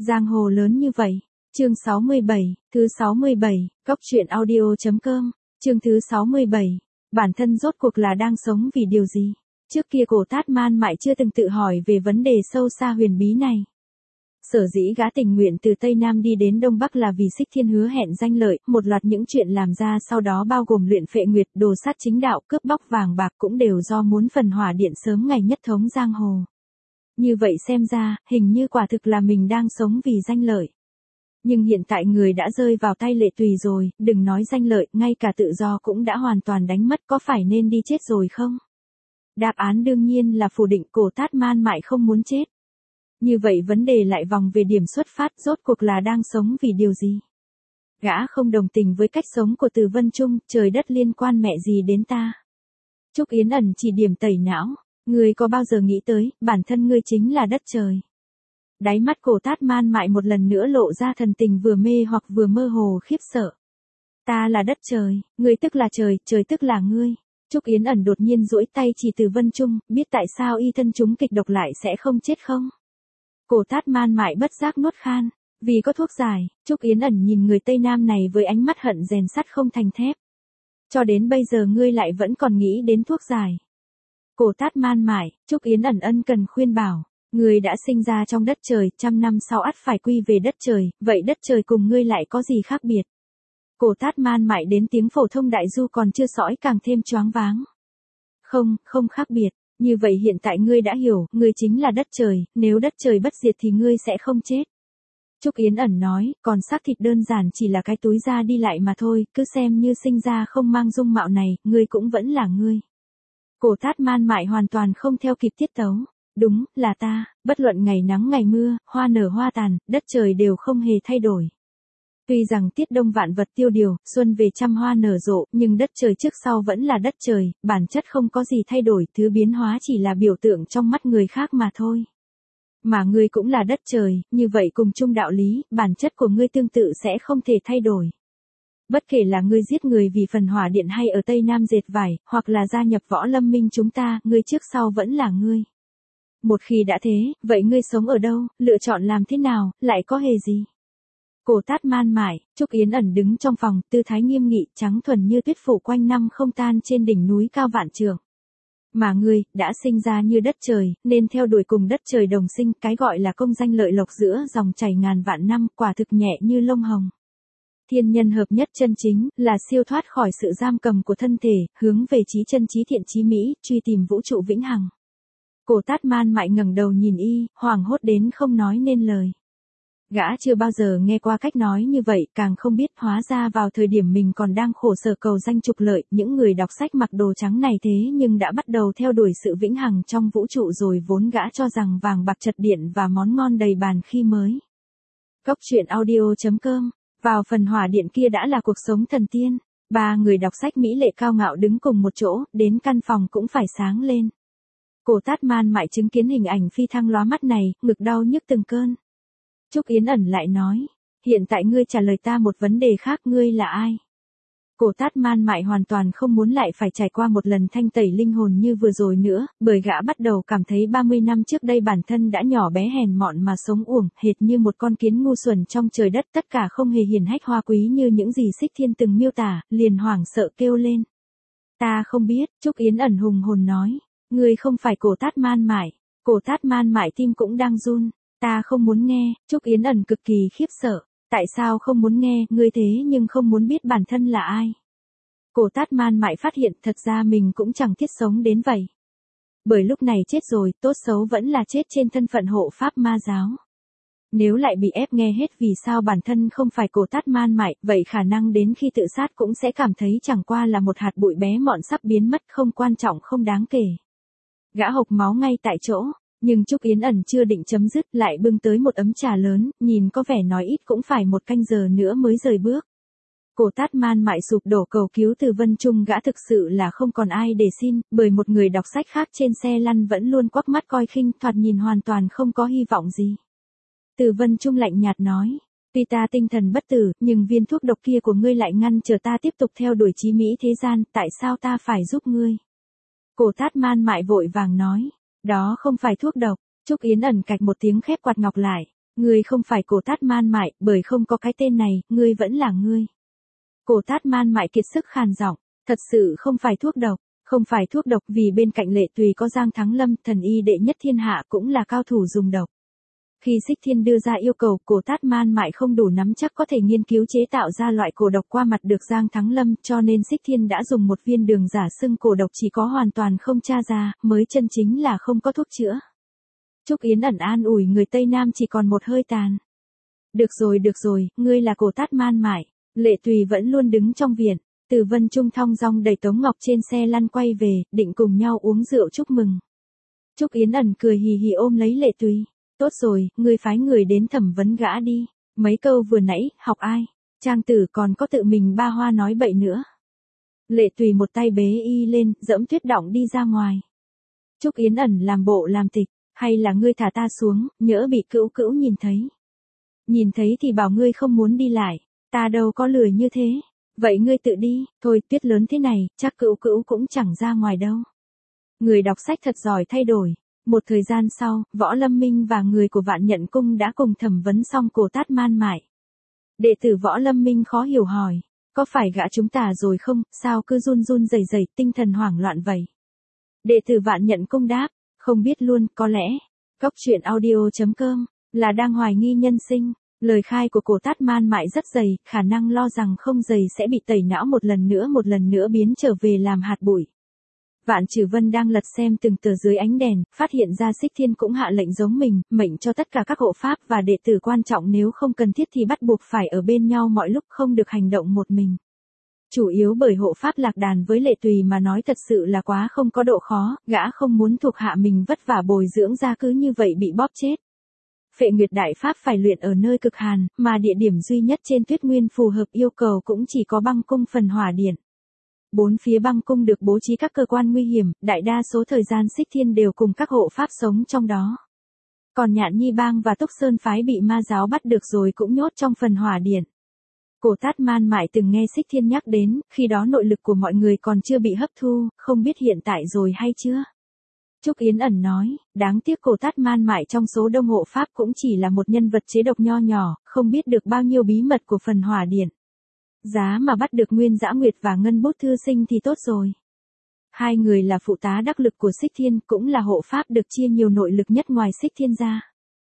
Giang hồ lớn như vậy. Chương 67, thứ 67, Cóc truyện audio.com, chương thứ 67. Bản thân rốt cuộc là đang sống vì điều gì? Trước kia Cổ Tát Man Mại chưa từng tự hỏi về vấn đề sâu xa huyền bí này. Sở dĩ gã tình nguyện từ Tây Nam đi đến Đông Bắc là vì Xích Thiên hứa hẹn danh lợi, một loạt những chuyện làm ra sau đó bao gồm luyện phệ nguyệt, đồ sát chính đạo, cướp bóc vàng bạc cũng đều do muốn phần hỏa điện sớm ngày nhất thống giang hồ. Như vậy xem ra, hình như quả thực là mình đang sống vì danh lợi. Nhưng hiện tại người đã rơi vào tay Lệ Tùy rồi, đừng nói danh lợi, ngay cả tự do cũng đã hoàn toàn đánh mất, có phải nên đi chết rồi không? Đáp án đương nhiên là phủ định. Cổ Tát Man Mại không muốn chết. Như vậy vấn đề lại vòng về điểm xuất phát, rốt cuộc là đang sống vì điều gì? Gã không đồng tình với cách sống của Từ Vân Trung, trời đất liên quan mẹ gì đến ta? Trúc Yến ẩn chỉ điểm tẩy não, ngươi có bao giờ nghĩ tới, bản thân ngươi chính là đất trời? Đáy mắt Cổ Tát Man Mại một lần nữa lộ ra thần tình vừa mê hoặc vừa mơ hồ khiếp sợ. Ta là đất trời, ngươi tức là trời, trời tức là ngươi. Trúc Yến ẩn đột nhiên duỗi tay chỉ Từ Vân Trung, biết tại sao y thân chúng kịch độc lại sẽ không chết không? Cổ Tát Man Mại bất giác nuốt khan, vì có thuốc giải. Trúc Yến ẩn nhìn người Tây Nam này với ánh mắt hận rèn sắt không thành thép. Cho đến bây giờ ngươi lại vẫn còn nghĩ đến thuốc giải. Cổ Tát Man Mại, Trúc Yến ẩn ân cần khuyên bảo, ngươi đã sinh ra trong đất trời, 100 năm sau ắt phải quy về đất trời, vậy đất trời cùng ngươi lại có gì khác biệt? Cổ Tát Man Mại đến tiếng phổ thông đại du còn chưa sõi càng thêm choáng váng. Không khác biệt. Như vậy hiện tại ngươi đã hiểu, ngươi chính là đất trời, nếu đất trời bất diệt thì ngươi sẽ không chết. Trúc Yến ẩn nói, còn xác thịt đơn giản chỉ là cái túi da đi lại mà thôi, cứ xem như sinh ra không mang dung mạo này, ngươi cũng vẫn là ngươi. Cổ Tát Man Mại hoàn toàn không theo kịp tiết tấu. Đúng, là ta, bất luận ngày nắng ngày mưa, hoa nở hoa tàn, đất trời đều không hề thay đổi. Tuy rằng tiết đông vạn vật tiêu điều, xuân về trăm hoa nở rộ, nhưng đất trời trước sau vẫn là đất trời, bản chất không có gì thay đổi, thứ biến hóa chỉ là biểu tượng trong mắt người khác mà thôi. Mà ngươi cũng là đất trời, như vậy cùng chung đạo lý, bản chất của ngươi tương tự sẽ không thể thay đổi. Bất kể là ngươi giết người vì phần hỏa điện hay ở Tây Nam dệt vải, hoặc là gia nhập võ lâm minh chúng ta, ngươi trước sau vẫn là ngươi. Một khi đã thế, vậy ngươi sống ở đâu, lựa chọn làm thế nào, lại có hề gì? Cổ Tát Man Mại, Trúc Yến ẩn đứng trong phòng, tư thái nghiêm nghị, trắng thuần như tuyết phủ quanh năm không tan trên đỉnh núi cao vạn trượng. Mà ngươi, đã sinh ra như đất trời, nên theo đuổi cùng đất trời đồng sinh, cái gọi là công danh lợi lộc giữa dòng chảy ngàn vạn năm, quả thực nhẹ như lông hồng. Thiên nhân hợp nhất chân chính, là siêu thoát khỏi sự giam cầm của thân thể, hướng về chí chân chí thiện chí mỹ, truy tìm vũ trụ vĩnh hằng. Cổ Tát Man Mại ngẩng đầu nhìn y, hoảng hốt đến không nói nên lời. Gã chưa bao giờ nghe qua cách nói như vậy, càng không biết hóa ra vào thời điểm mình còn đang khổ sở cầu danh trục lợi, những người đọc sách mặc đồ trắng này thế nhưng đã bắt đầu theo đuổi sự vĩnh hằng trong vũ trụ rồi, vốn gã cho rằng vàng bạc chật điện và món ngon đầy bàn khi mới. Cóc truyện audio.com, vào phần hỏa điện kia đã là cuộc sống thần tiên. Ba người đọc sách mỹ lệ cao ngạo đứng cùng một chỗ, đến căn phòng cũng phải sáng lên. Cổ Tát Man Mại chứng kiến hình ảnh phi thăng lóa mắt này, ngực đau nhức từng cơn. Trúc Yến ẩn lại nói, hiện tại ngươi trả lời ta một vấn đề khác, ngươi là ai? Cổ Tát Man Mại hoàn toàn không muốn lại phải trải qua một lần thanh tẩy linh hồn như vừa rồi nữa, bởi gã bắt đầu cảm thấy 30 năm trước đây bản thân đã nhỏ bé hèn mọn mà sống uổng, hệt như một con kiến ngu xuẩn trong trời đất, tất cả không hề hiển hách hoa quý như những gì Xích Thiên từng miêu tả, liền hoảng sợ kêu lên. Ta không biết, Trúc Yến ẩn hùng hồn nói, ngươi không phải Cổ Tát Man Mại. Cổ Tát Man Mại tim cũng đang run. Ta không muốn nghe. Trúc Yến ẩn cực kỳ khiếp sợ. Tại sao không muốn nghe, ngươi thế nhưng không muốn biết bản thân là ai? Cổ Tát Man Mại phát hiện thật ra mình cũng chẳng thiết sống đến vậy. Bởi lúc này chết rồi, tốt xấu vẫn là chết trên thân phận hộ pháp ma giáo. Nếu lại bị ép nghe hết vì sao bản thân không phải Cổ Tát Man Mại, vậy khả năng đến khi tự sát cũng sẽ cảm thấy chẳng qua là một hạt bụi bé mọn sắp biến mất, không quan trọng không đáng kể. Gã hộc máu ngay tại chỗ. Nhưng Trúc Yến ẩn chưa định chấm dứt, lại bưng tới một ấm trà lớn, nhìn có vẻ nói ít cũng phải 1 canh giờ nữa mới rời bước. Cổ Tát Man Mại sụp đổ cầu cứu Từ Vân Trung, gã thực sự là không còn ai để xin, bởi một người đọc sách khác trên xe lăn vẫn luôn quắc mắt coi khinh, thoạt nhìn hoàn toàn không có hy vọng gì. Từ Vân Trung lạnh nhạt nói, tuy ta tinh thần bất tử, nhưng viên thuốc độc kia của ngươi lại ngăn trở ta tiếp tục theo đuổi chí mỹ thế gian, tại sao ta phải giúp ngươi? Cổ Tát Man Mại vội vàng nói. Đó không phải thuốc độc. Trúc Yến ẩn cạch một tiếng khép quạt ngọc lại. Ngươi không phải Cổ Tát Man Mại, bởi không có cái tên này, ngươi vẫn là ngươi. Cổ Tát Man Mại kiệt sức khàn giọng, thật sự không phải thuốc độc, không phải thuốc độc vì bên cạnh Lệ Tùy có Giang Thắng Lâm, thần y đệ nhất thiên hạ cũng là cao thủ dùng độc. Khi Xích Thiên đưa ra yêu cầu, Cổ Tát Man Mại không đủ nắm chắc có thể nghiên cứu chế tạo ra loại cổ độc qua mặt được Giang Thắng Lâm, cho nên Xích Thiên đã dùng một viên đường giả xưng cổ độc chỉ có hoàn toàn không tra ra, mới chân chính là không có thuốc chữa. Trúc Yến ẩn an ủi người Tây Nam chỉ còn một hơi tàn. Được rồi, ngươi là Cổ Tát Man Mại. Lệ Tùy vẫn luôn đứng trong viện, Từ Vân Trung thong dong đẩy Tống Ngọc trên xe lăn quay về, định cùng nhau uống rượu chúc mừng. Trúc Yến ẩn cười hì hì ôm lấy Lệ Tùy. Tốt rồi, ngươi phái người đến thẩm vấn gã đi. Mấy câu vừa nãy, học ai? Trang tử còn có tự mình ba hoa nói bậy nữa. Lệ Tùy một tay bế y lên, dẫm tuyết đọng đi ra ngoài. Trúc Yến ẩn làm bộ làm tịch, hay là ngươi thả ta xuống, nhỡ bị Cữu Cữu nhìn thấy. Nhìn thấy thì bảo ngươi không muốn đi lại, ta đâu có lười như thế. Vậy ngươi tự đi, thôi tuyết lớn thế này, chắc Cữu Cữu cũng chẳng ra ngoài đâu. Người đọc sách thật giỏi thay đổi. Một thời gian sau, Võ Lâm Minh và người của Vạn Nhận Cung đã cùng thẩm vấn xong Cổ Tát Man Mại. Đệ tử Võ Lâm Minh khó hiểu hỏi, có phải gã chúng ta rồi không, sao cứ run run rẩy rẩy, tinh thần hoảng loạn vậy? Đệ tử Vạn Nhận Cung đáp, không biết luôn, có lẽ, Cóc truyện audio.com, là đang hoài nghi nhân sinh. Lời khai của Cổ Tát Man Mại rất dày, khả năng lo rằng không dày sẽ bị tẩy não một lần nữa biến trở về làm hạt bụi. Vạn Trừ Vân đang lật xem từng tờ dưới ánh đèn, phát hiện ra Xích Thiên cũng hạ lệnh giống mình, mệnh cho tất cả các hộ pháp và đệ tử quan trọng nếu không cần thiết thì bắt buộc phải ở bên nhau mọi lúc, không được hành động một mình. Chủ yếu bởi hộ pháp lạc đàn với Lệ Tùy mà nói thật sự là quá không có độ khó, gã không muốn thuộc hạ mình vất vả bồi dưỡng ra cứ như vậy bị bóp chết. Phệ Nguyệt Đại Pháp phải luyện ở nơi cực hàn, mà địa điểm duy nhất trên Tuyết Nguyên phù hợp yêu cầu cũng chỉ có băng cung phần hỏa điện. Bốn phía băng cung được bố trí các cơ quan nguy hiểm, đại đa số thời gian Xích Thiên đều cùng các hộ pháp sống trong đó. Còn Nhạn Nhi Bang và Túc Sơn phái bị ma giáo bắt được rồi cũng nhốt trong phần hỏa điện. Cổ Tát Man Mại từng nghe Xích Thiên nhắc đến, khi đó nội lực của mọi người còn chưa bị hấp thu, không biết hiện tại rồi hay chưa. Trúc Yến ẩn nói, đáng tiếc Cổ Tát Man Mại trong số đông hộ pháp cũng chỉ là một nhân vật chế độc nho nhỏ, không biết được bao nhiêu bí mật của phần hỏa điện. Giá mà bắt được Nguyên Dã Nguyệt và Ngân Bút Thư Sinh thì tốt rồi. Hai người là phụ tá đắc lực của Xích Thiên, cũng là hộ pháp được chia nhiều nội lực nhất ngoài Xích Thiên ra.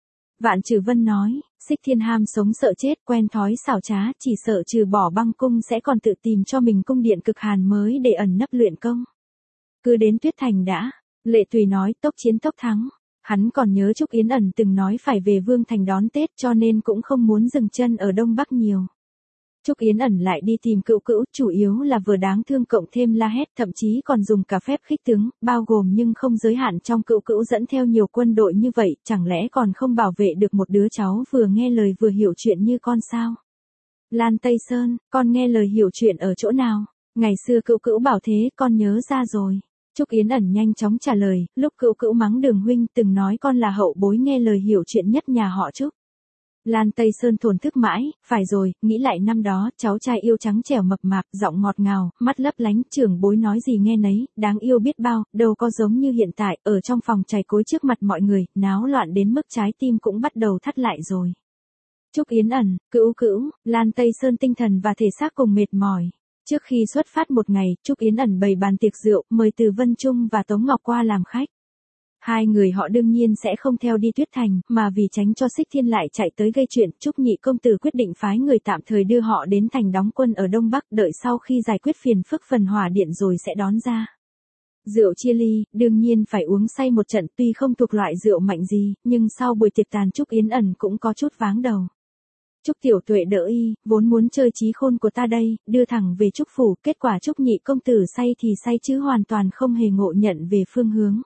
Vạn Trừ Vân nói, Xích Thiên ham sống sợ chết, quen thói xảo trá, chỉ sợ trừ bỏ băng cung sẽ còn tự tìm cho mình cung điện cực hàn mới để ẩn nấp luyện công. Cứ đến Tuyết Thành đã. Lệ Tùy nói, tốc chiến tốc thắng. Hắn còn nhớ Trúc Yến ẩn từng nói phải về Vương Thành đón Tết, cho nên cũng không muốn dừng chân ở Đông Bắc nhiều. Trúc Yến ẩn lại đi tìm Cữu Cữu, chủ yếu là vừa đáng thương cộng thêm la hét, thậm chí còn dùng cả phép khích tướng, bao gồm nhưng không giới hạn trong Cữu Cữu dẫn theo nhiều quân đội như vậy, chẳng lẽ còn không bảo vệ được một đứa cháu vừa nghe lời vừa hiểu chuyện như con sao? Lan Tây Sơn, con nghe lời hiểu chuyện ở chỗ nào? Ngày xưa Cữu Cữu bảo thế, con nhớ ra rồi. Trúc Yến ẩn nhanh chóng trả lời, lúc Cữu Cữu mắng Đường huynh từng nói con là hậu bối nghe lời hiểu chuyện nhất nhà họ Trúc. Lan Tây Sơn thổn thức mãi, phải rồi, nghĩ lại năm đó, cháu trai yêu trắng trẻo mập mạp, giọng ngọt ngào, mắt lấp lánh, trưởng bối nói gì nghe nấy, đáng yêu biết bao, đâu có giống như hiện tại, ở trong phòng chày cối trước mặt mọi người, náo loạn đến mức trái tim cũng bắt đầu thắt lại rồi. Trúc Yến ẩn, Cữu Cữu, Lan Tây Sơn tinh thần và thể xác cùng mệt mỏi. Trước khi xuất phát một ngày, Trúc Yến ẩn bày bàn tiệc rượu, mời Từ Vân Trung và Tống Ngọc qua làm khách. Hai người họ đương nhiên sẽ không theo đi Tuyết Thành, mà vì tránh cho Xích Thiên lại chạy tới gây chuyện, Trúc Nhị công tử quyết định phái người tạm thời đưa họ đến thành đóng quân ở Đông Bắc, đợi sau khi giải quyết phiền phức phần hỏa điện rồi sẽ đón ra. Rượu chia ly, đương nhiên phải uống say một trận, tuy không thuộc loại rượu mạnh gì, nhưng sau buổi tiệc tàn Trúc Yến ẩn cũng có chút váng đầu. Trúc Tiểu Tuệ đỡ y, vốn muốn chơi trí khôn của ta đây, đưa thẳng về Trúc phủ, kết quả Trúc Nhị công tử say thì say chứ hoàn toàn không hề ngộ nhận về phương hướng.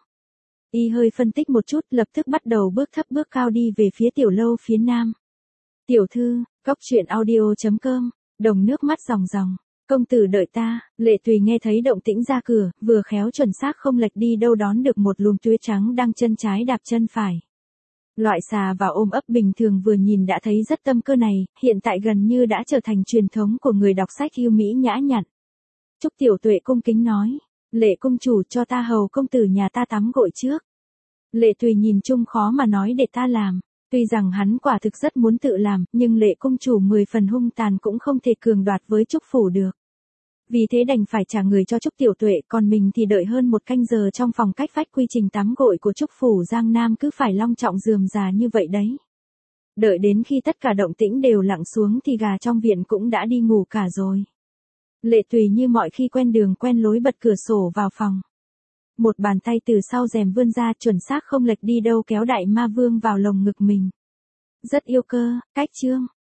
Y hơi phân tích một chút, lập tức bắt đầu bước thấp bước cao đi về phía tiểu lâu phía nam. Tiểu thư, Cóc truyện audio.com, đồng nước mắt ròng ròng. Công tử đợi ta. Lệ Tùy nghe thấy động tĩnh ra cửa, vừa khéo chuẩn xác không lệch đi đâu đón được một luồng tuyết trắng đang chân trái đạp chân phải. Loại xà và ôm ấp bình thường vừa nhìn đã thấy rất tâm cơ này, hiện tại gần như đã trở thành truyền thống của người đọc sách yêu mỹ nhã nhặn. Trúc Tiểu Tuệ cung kính nói, Lệ công chủ cho ta hầu công tử nhà ta tắm gội trước. Lệ Tùy nhìn chung khó mà nói để ta làm. Tuy rằng hắn quả thực rất muốn tự làm, nhưng Lệ công chủ 10 phần hung tàn cũng không thể cường đoạt với Trúc Phủ được. Vì thế đành phải trả người cho Trúc Tiểu Tuệ, còn mình thì đợi hơn 1 canh giờ trong phòng cách vách quy trình tắm gội của Trúc Phủ Giang Nam cứ phải long trọng rườm rà như vậy đấy. Đợi đến khi tất cả động tĩnh đều lặng xuống thì gà trong viện cũng đã đi ngủ cả rồi. Lệ Tùy như mọi khi quen đường quen lối bật cửa sổ vào phòng. Một bàn tay từ sau rèm vươn ra chuẩn xác không lệch đi đâu kéo đại ma vương vào lồng ngực mình. Rất yêu cơ, cách chương.